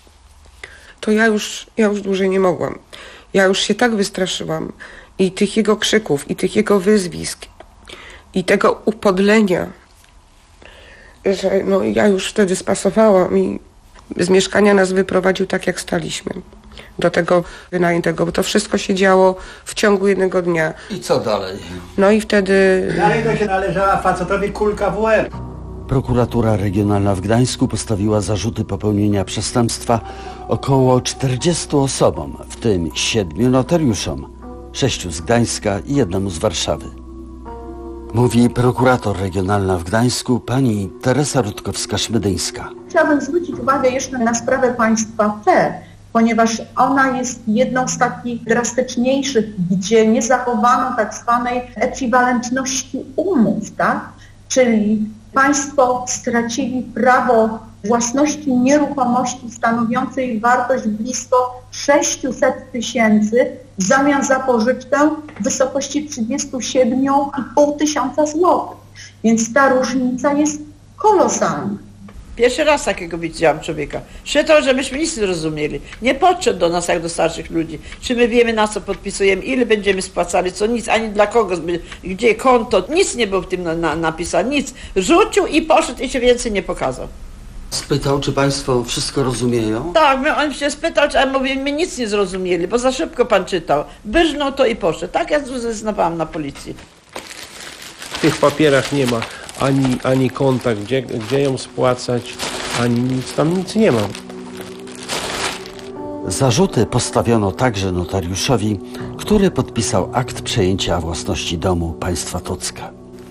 to ja już, ja już dłużej nie mogłam. Ja już się tak wystraszyłam i tych jego krzyków, i tych jego wyzwisk, i tego upodlenia, że no ja już wtedy spasowałam i z mieszkania nas wyprowadził tak, jak staliśmy. Do tego wynajętego, bo to wszystko się działo w ciągu jednego dnia.
I co dalej?
No i wtedy...
Dalej to się należała facetowi kulka w łeb.
Prokuratura Regionalna w Gdańsku postawiła zarzuty popełnienia przestępstwa około czterdziestu osobom, w tym siedmiu notariuszom, sześciu z Gdańska i jednemu z Warszawy. Mówi prokurator regionalna w Gdańsku pani Teresa Rutkowska-Szmydyńska.
Chciałabym zwrócić uwagę jeszcze na sprawę państwa P, ponieważ ona jest jedną z takich drastyczniejszych, gdzie nie zachowano tak zwanej ekwiwalentności umów, tak? Czyli państwo stracili prawo własności nieruchomości stanowiącej wartość blisko sześćset tysięcy w zamian za pożyczkę w wysokości trzydzieści siedem i pół tysiąca złotych. Więc ta różnica jest kolosalna.
Pierwszy raz takiego widziałam człowieka. Szedł, żebyśmy nic nie rozumieli. Nie podszedł do nas jak do starszych ludzi. Czy my wiemy, na co podpisujemy, ile będziemy spłacali, co nic, ani dla kogo, gdzie konto. Nic nie było w tym na, na, napisane, nic. Rzucił i poszedł i się więcej nie pokazał.
Spytał, czy państwo wszystko rozumieją?
Tak, on się spytał, a mówię, my nic nie zrozumieli, bo za szybko pan czytał. Byrznął to i poszedł. Tak ja zeznawałam na policji.
W tych papierach nie ma ani, ani konta, gdzie, gdzie ją spłacać, ani nic, tam nic nie ma.
Zarzuty postawiono także notariuszowi, który podpisał akt przejęcia własności domu państwa Tocka.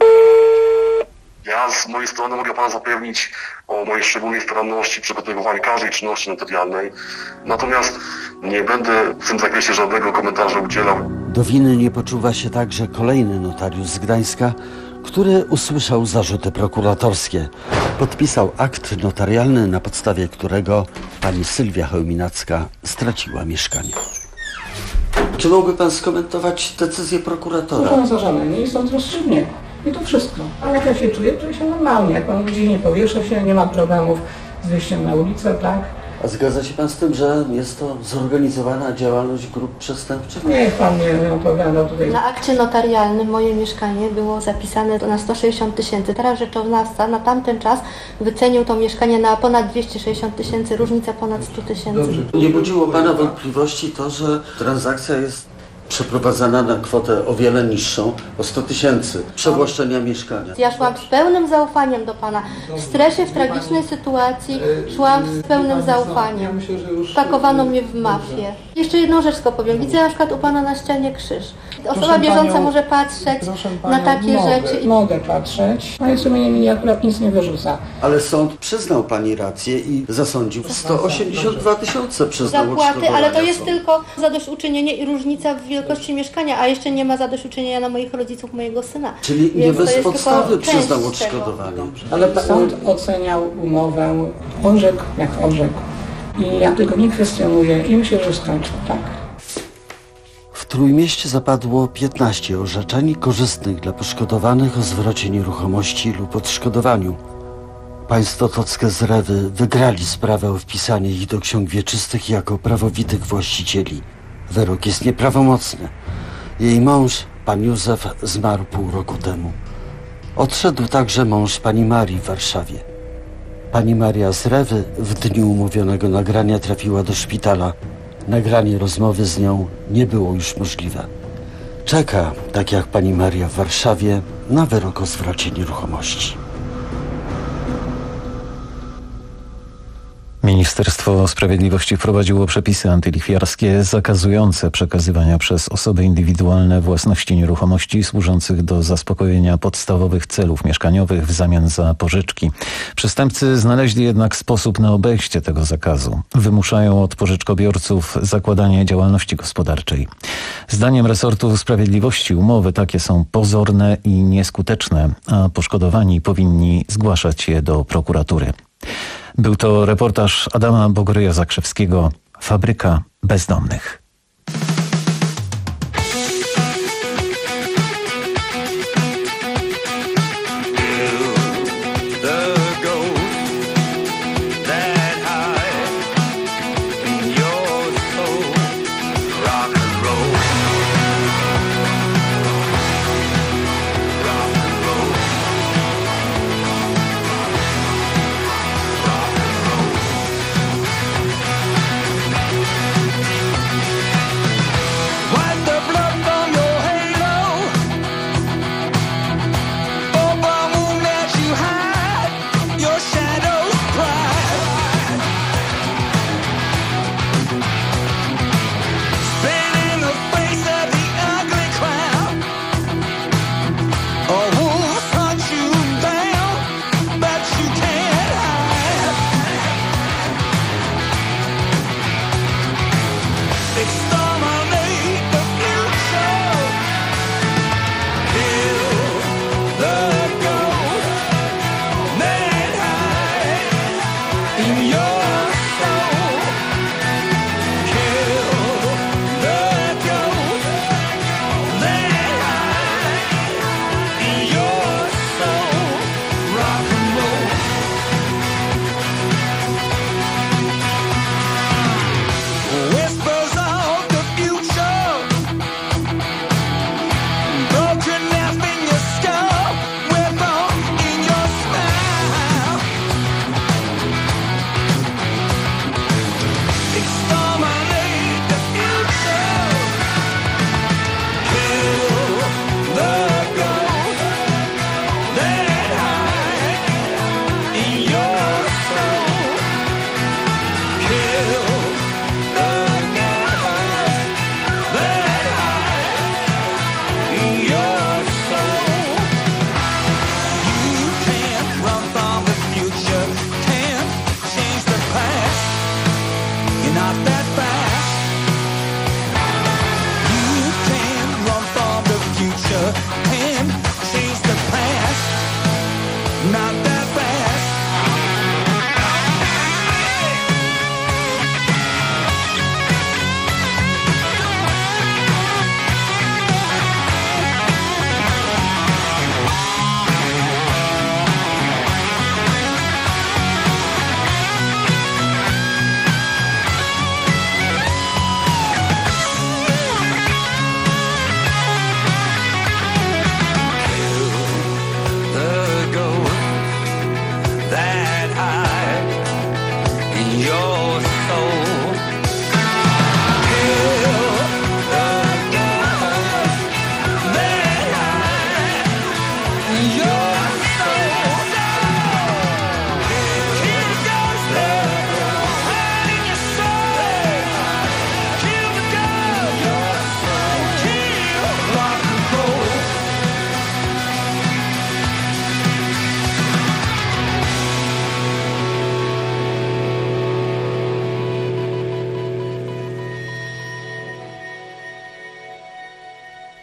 Ja z mojej strony mogę pana zapewnić o mojej szczególnej staranności w przygotowywaniu każdej czynności notarialnej. Natomiast nie będę w tym zakresie żadnego komentarza udzielał.
Do winy nie poczuwa się także kolejny notariusz z Gdańska, który usłyszał zarzuty prokuratorskie. Podpisał akt notarialny, na podstawie którego pani Sylwia Chełminacka straciła mieszkanie. Czy mógłby pan skomentować decyzję prokuratora?
Proszę za żadne, nie jest sąd rozstrzygnie. I to wszystko. Ale ja się czuję, czuję się normalnie. Jak pan widzi, nie powieszę się, nie ma problemów z wyjściem na ulicę, tak?
A zgadza się pan z tym, że jest to zorganizowana działalność grup przestępczych?
Niech pan nie opowiada tutaj.
Na akcie notarialnym moje mieszkanie było zapisane na sto sześćdziesiąt tysięcy. Teraz rzeczoznawca na tamten czas wycenił to mieszkanie na ponad dwieście sześćdziesiąt tysięcy, różnica ponad sto tysięcy.
Nie budziło pana wątpliwości to, że transakcja jest przeprowadzana na kwotę o wiele niższą, o sto tysięcy, przewłaszczenia mieszkania.
Ja szłam z pełnym zaufaniem do pana. W stresie, w tragicznej sytuacji szłam z pełnym zaufaniem. Pakowano mnie w mafię. Jeszcze jedną rzecz tylko powiem. Widzę na przykład u pana na ścianie krzyż. Osoba
Proszę
bieżąca
panią,
może patrzeć
panią,
na takie
mogę,
rzeczy.
Mogę patrzeć. Moje sumienie mi akurat nic nie wyrzuca.
Ale sąd przyznał pani rację i zasądził sto osiemdziesiąt dwa tysiące przyznał
Zapłaty, ale to jest
sąd.
tylko zadośćuczynienie i różnica w wielkości mieszkania, a jeszcze nie ma zadośćuczynienia na moich rodziców, mojego syna.
Czyli nie
Więc to
bez
jest
podstawy
tylko część
przyznał
tego.
odszkodowanie.
Ale sąd oceniał umowę, orzekł jak orzekł. I ja tego nie kwestionuję i myślę, że skończę, tak.
W Trójmieście zapadło piętnaście orzeczeń korzystnych dla poszkodowanych o zwrocie nieruchomości lub odszkodowaniu. Państwo Tockie z Rewy wygrali sprawę o wpisanie ich do ksiąg wieczystych jako prawowitych właścicieli. Wyrok jest nieprawomocny. Jej mąż, pan Józef, zmarł pół roku temu. Odszedł także mąż pani Marii w Warszawie. Pani Maria z Rewy w dniu umówionego nagrania trafiła do szpitala. Nagranie rozmowy z nią nie było już możliwe. Czeka, tak jak pani Maria w Warszawie, na wyrok o zwrocie nieruchomości.
Ministerstwo Sprawiedliwości wprowadziło przepisy antylichwiarskie zakazujące przekazywania przez osoby indywidualne własności nieruchomości służących do zaspokojenia podstawowych celów mieszkaniowych w zamian za pożyczki. Przestępcy znaleźli jednak sposób na obejście tego zakazu. Wymuszają od pożyczkobiorców zakładanie działalności gospodarczej. Zdaniem resortu sprawiedliwości umowy takie są pozorne i nieskuteczne, a poszkodowani powinni zgłaszać je do prokuratury. Był to reportaż Adama Bogoryja-Zakrzewskiego, Fabryka bezdomnych.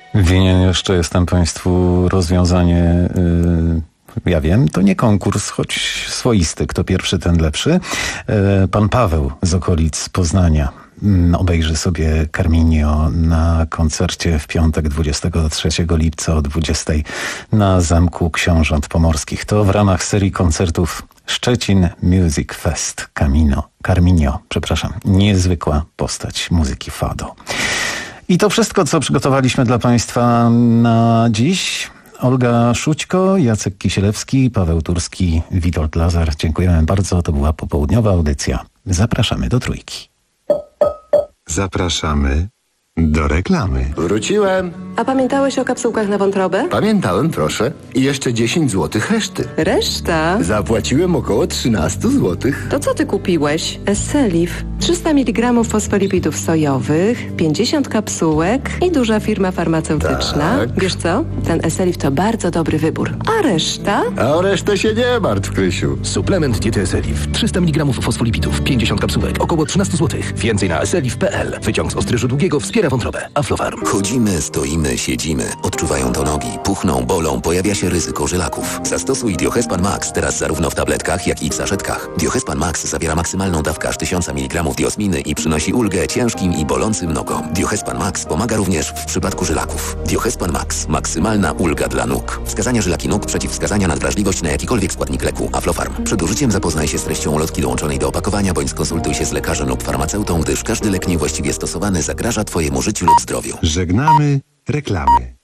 Winien jeszcze jestem Państwu rozwiązanie, yy, ja wiem, to nie konkurs, choć swoisty, kto pierwszy, ten lepszy. Yy, pan Paweł z okolic Poznania obejrzy sobie Carminio na koncercie w piątek dwudziestego trzeciego lipca o dwudziestej na Zamku Książąt Pomorskich. To w ramach serii koncertów Szczecin Music Fest. Camino, Carminio, przepraszam, niezwykła postać muzyki fado. I to wszystko, co przygotowaliśmy dla Państwa na dziś. Olga Szućko, Jacek Kisielewski, Paweł Turski, Witold Lazar. Dziękujemy bardzo. To była popołudniowa audycja. Zapraszamy do Trójki.
Zapraszamy do reklamy.
Wróciłem.
A pamiętałeś o kapsułkach na wątrobę?
Pamiętałem, proszę. I jeszcze dziesięć złotych reszty.
Reszta?
Zapłaciłem około trzynaście złotych.
To co ty kupiłeś? Esselif. trzysta miligramów fosfolipidów sojowych, pięćdziesiąt kapsułek i duża firma farmaceutyczna.
Tak.
Wiesz co? Ten Esselif to bardzo dobry wybór. A reszta?
A o resztę się nie martw, Krysiu.
Suplement diety Esselif. trzysta miligramów fosfolipidów, pięćdziesiąt kapsułek, około trzynaście złotych. Więcej na esselif kropka p l. Wyciąg z ostryżu długiego wspiera wątrobę. Aflofarm.
Chodzimy, stoimy, siedzimy. Odczuwają to nogi. Puchną, bolą. Pojawia się ryzyko żylaków. Zastosuj Diohespan Max teraz zarówno w tabletkach, jak i w saszetkach. Diohespan Max zawiera maksymalną dawkę aż tysiąc miligramów diosminy i przynosi ulgę ciężkim i bolącym nogom. Diohespan Max pomaga również w przypadku żylaków. Diohespan Max. Maksymalna ulga dla nóg. Wskazania żylaki nóg, przeciwwskazania na wrażliwość na jakikolwiek składnik leku. Aflofarm. Przed użyciem zapoznaj się z treścią ulotki dołączonej do opakowania, bądź skonsultuj się z lekarzem lub farmaceutą, gdyż każdy lek niewłaściwie stosowany zagraża Twojemu życiu lub zdrowiu.
Żegnamy reklamy.